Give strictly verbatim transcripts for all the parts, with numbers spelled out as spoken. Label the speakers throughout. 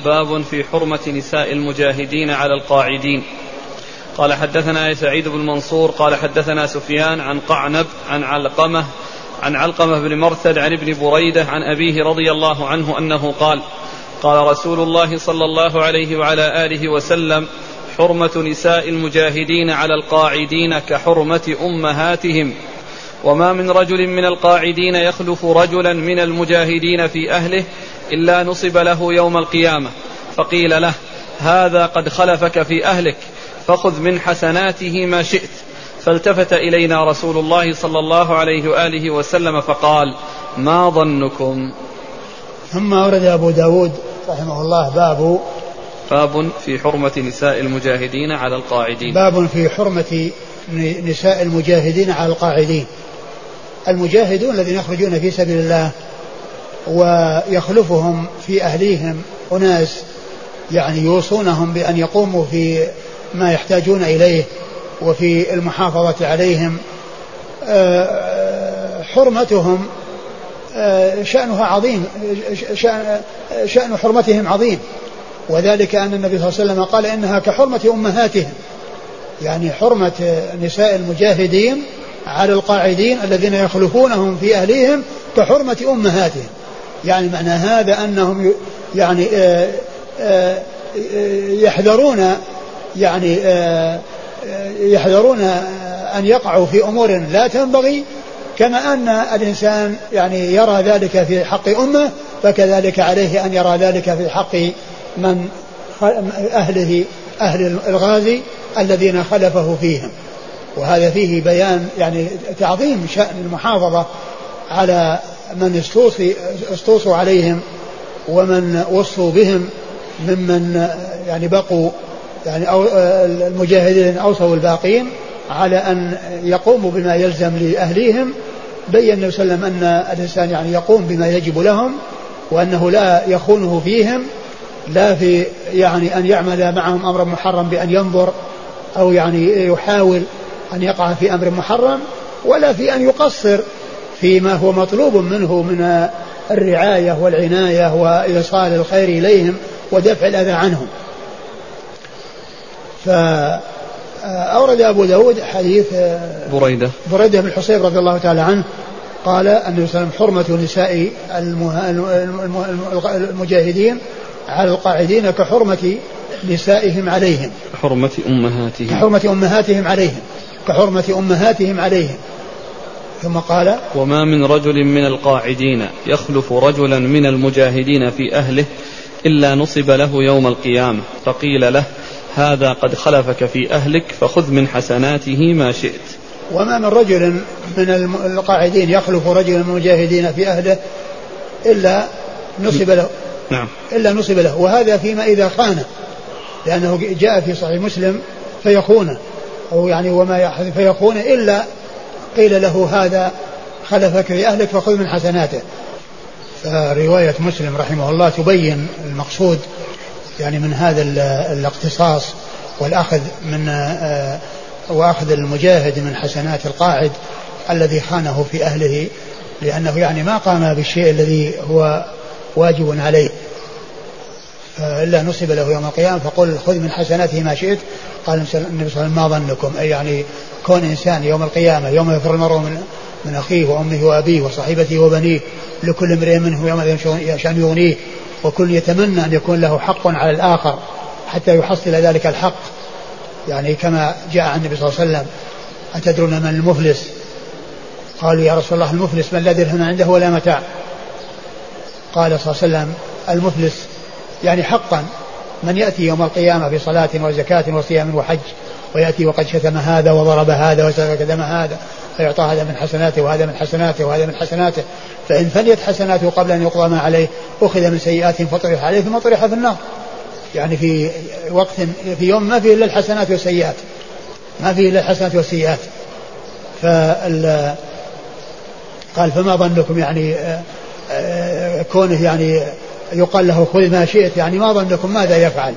Speaker 1: باب في حرمة نساء المجاهدين على القاعدين. قال حدثنا سعيد بن منصور قال حدثنا سفيان عن قعنب عن علقمة عن علقمة بن مرثد عن ابن بريدة عن أبيه رضي الله عنه أنه قال قال رسول الله صلى الله عليه وعلى آله وسلم حرمة نساء المجاهدين على القاعدين كحرمة أمهاتهم، وما من رجل من القاعدين يخلف رجلا من المجاهدين في أهله إلا نصب له يوم القيامة. فقيل له هذا قد خلفك في أهلك فخذ من حسناته ما شئت. فالتفت إلينا رسول الله صلى الله عليه وآله وسلم فقال ما ظنكم.
Speaker 2: ثم أورد أبو داود رحمه الله باب
Speaker 1: باب في حرمة نساء المجاهدين على القاعدين.
Speaker 2: باب في حرمة نساء المجاهدين على القاعدين. المجاهدون الذين يخرجون في سبيل الله ويخلفهم في أهليهم أناس يعني يوصونهم بأن يقوموا في ما يحتاجون إليه وفي المحافظة عليهم، حرمتهم شأنها عظيم، شأن حرمتهم عظيم، وذلك أن النبي صلى الله عليه وسلم قال إنها كحرمة أمهاتهم، يعني حرمة نساء المجاهدين على القاعدين الذين يخلفونهم في أهليهم كحرمة أمهاتهم. يعني معنى هذا أنهم يعني يحذرون يعني يحذرون أن يقعوا في أمور لا تنبغي، كما أن الإنسان يعني يرى ذلك في حق أمه فكذلك عليه أن يرى ذلك في حق من أهله أهل الغازي الذين خلفه فيهم. وهذا فيه بيان يعني تعظيم شأن المحافظة على من استوصوا عليهم ومن وصوا بهم ممن يعني بقوا يعني أو المجاهدين أوصوا الباقين على أن يقوموا بما يلزم لأهليهم. بين النبي صلى الله عليه وسلم أن الإنسان يعني يقوم بما يجب لهم وأنه لا يخونه فيهم، لا في يعني أن يعمل معهم أمرا محرم بأن ينظر أو يعني يحاول أن يقع في أمر محرم، ولا في أن يقصر فيما هو مطلوب منه من الرعاية والعناية وإيصال الخير إليهم ودفع الأذى عنهم. فأورد أبو داود حديث
Speaker 1: بريدة
Speaker 2: بريدة بن الحصيب رضي الله تعالى عنه قال النبي صلى الله عليه وسلم حرمة نساء المجاهدين على القاعدين كحرمة نسائهم عليهم،
Speaker 1: كحرمة أمهاتهم
Speaker 2: كحرمة أمهاتهم عليهم كحرمة أمهاتهم عليهم. ثم قال
Speaker 1: وما من رجل من القاعدين يخلف رجلا من المجاهدين في أهله إلا نصب له يوم القيامة. فقيل له هذا قد خلفك في أهلك فخذ من حسناته ما شئت.
Speaker 2: وما من رجل من القاعدين يخلف رجلا من المجاهدين في أهله إلا نصب له
Speaker 1: نعم
Speaker 2: إلا نصب له. وهذا فيما إذا خانه، لأنه جاء في صحيح مسلم فيخونه أو يعني وما يحذف فيخونه إلا قيل له هذا خلفك في أهلك فخذ من حسناته. فرواية مسلم رحمه الله تبين المقصود يعني من هذا الاقتصاص والأخذ من وأخذ المجاهد من حسنات القاعد الذي خانه في أهله، لأنه يعني ما قام بالشيء الذي هو واجب عليه. إلا نصب له يوم القيامة فقل خذ من حسناته ما شئت. قال النبي صلى الله عليه وسلم ما ظنكم، أي يعني كون إنسان يوم القيامة يوم يفر المرء من, من أخيه وأمه وأبيه وصاحبته وبنيه لكل امرئ منه يوم شأن يغنيه، وكل يتمنى أن يكون له حق على الآخر حتى يحصل ذلك الحق، يعني كما جاء عن النبي صلى الله عليه وسلم أتدرون من المفلس؟ قالوا يا رسول الله المفلس من لا درهم عنده ولا متاع. قال صلى الله عليه وسلم المفلس يعني حقا من يأتي يوم القيامة بصلاة وزكاة وصيام وحج ويأتي وقد شتم هذا وضرب هذا وسفك دم هذا فيعطى هذا من حسناته وهذا من حسناته وهذا من حسناته، فإن فنيت حسناته قبل أن يقضى ما عليه أخذ من سيئاتهم فطرح عليه ثم طرح في النار. يعني في وقت في يوم ما فيه إلا الحسنات والسيئات، ما فيه إلا الحسنات والسيئات. فال قال فما ظنكم يعني كونه يعني يقال له خذ ما شئت، يعني ما ظنكم ماذا يفعل؟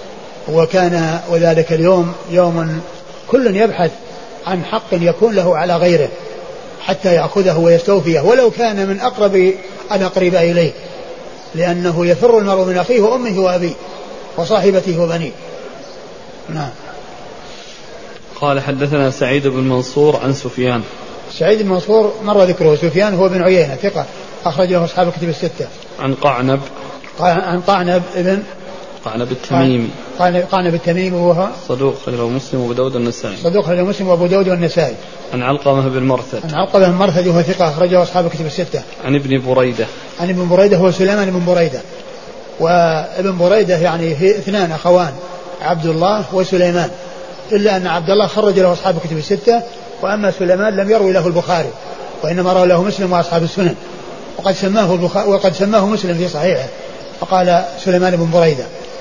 Speaker 2: وكان وذلك اليوم يوم كل يبحث عن حق يكون له على غيره حتى يأخذه ويستوفيه ولو كان من أقرب الأقرب إليه. لأنه يفر المرء من أخيه وأمه وأبيه وصاحبته وبنيه. نعم.
Speaker 1: قال حدثنا سعيد بن منصور عن سفيان.
Speaker 2: سعيد بن منصور مر ذكره. سفيان هو بن عيينة ثقة أخرج له أصحاب الكتب الستة.
Speaker 1: عن قعنب.
Speaker 2: عن قعنب ابن
Speaker 1: قعنب التميمي.
Speaker 2: قعنب التميمي وهو
Speaker 1: صدوق أخرجه مسلم وأبو داود والنسائي.
Speaker 2: صدوق أخرجه مسلم وأبو داود والنسائي.
Speaker 1: عن علقمة بن مرثد.
Speaker 2: عن علقمة بن مرثد وهو ثقة أخرجه أصحاب الكتب الستة.
Speaker 1: عن ابن بريدة.
Speaker 2: عن ابن بريدة هو سليمان بن بريدة. وابن بريدة يعني هي اثنان أخوان عبد الله وسليمان، إلا أن عبد الله خرج له أصحاب الكتب الستة، وأما سليمان لم يروي له البخاري وإنما روى له مسلم وأصحاب السنن، وقد سماه البخاري وقد سماه مسلم في صحيحه فقال سليمان بن بريدة.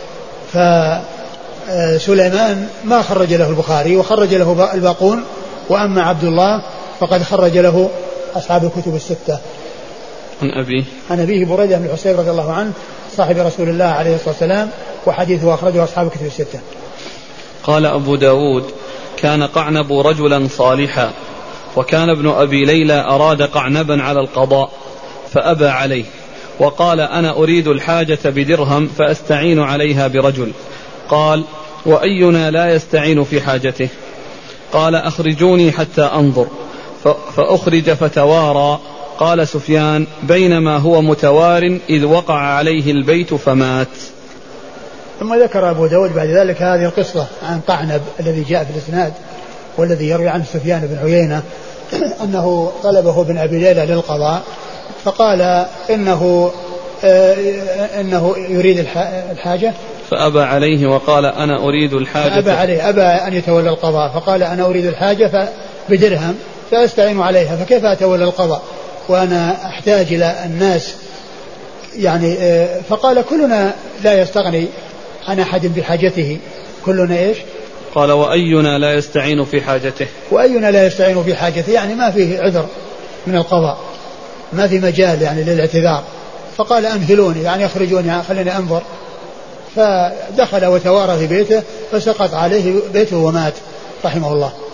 Speaker 2: فسليمان ما خرج له البخاري وخرج له الباقون، وأما عبد الله فقد خرج له أصحاب الكتب الستة.
Speaker 1: عن أبيه.
Speaker 2: عن أبيه بريدة بن الحصيب رضي الله عنه صاحب رسول الله عليه الصلاة والسلام، وحديثه أخرجه أصحاب الكتب الستة.
Speaker 1: قال أبو داود: كان قعنب رجلا صالحا، وكان ابن أبي ليلى أراد قعنبا على القضاء فأبى عليه، وقال: أنا أريد الحاجة بدرهم فأستعين عليها برجل. قال: وأينا لا يستعين في حاجته؟ قال: أخرجوني حتى أنظر. فأخرج فتوارى. قال سفيان: بينما هو متوار إذ وقع عليه البيت فمات.
Speaker 2: ثم ذكر أبو داود بعد ذلك هذه القصة عن قعنب الذي جاء في الإسناد والذي يروي عنه سفيان بن عيينة أنه طلبه ابن أبي ليلى للقضاء، فقال إنه آه إنه يريد الحاجة
Speaker 1: فأبى عليه وقال: أنا أريد الحاجة.
Speaker 2: فأبى عليه، أبى أن يتولى القضاء، فقال: أنا أريد الحاجة بدرهم فأستعين عليها، فكيف أتولى القضاء وأنا أحتاج إلى الناس يعني آه فقال: كلنا لا يستغني عن أحد بحاجته، كلنا إيش؟
Speaker 1: قال: وأينا لا يستعين في حاجته؟
Speaker 2: وأينا لا يستعين في حاجته، يعني ما فيه عذر من القضاء، ما في مجال يعني للاعتذار. فقال: أمثلوني، يعني أخرجوني خليني أنظر. فدخل وتوارى في بيته فسقط عليه بيته ومات رحمه الله.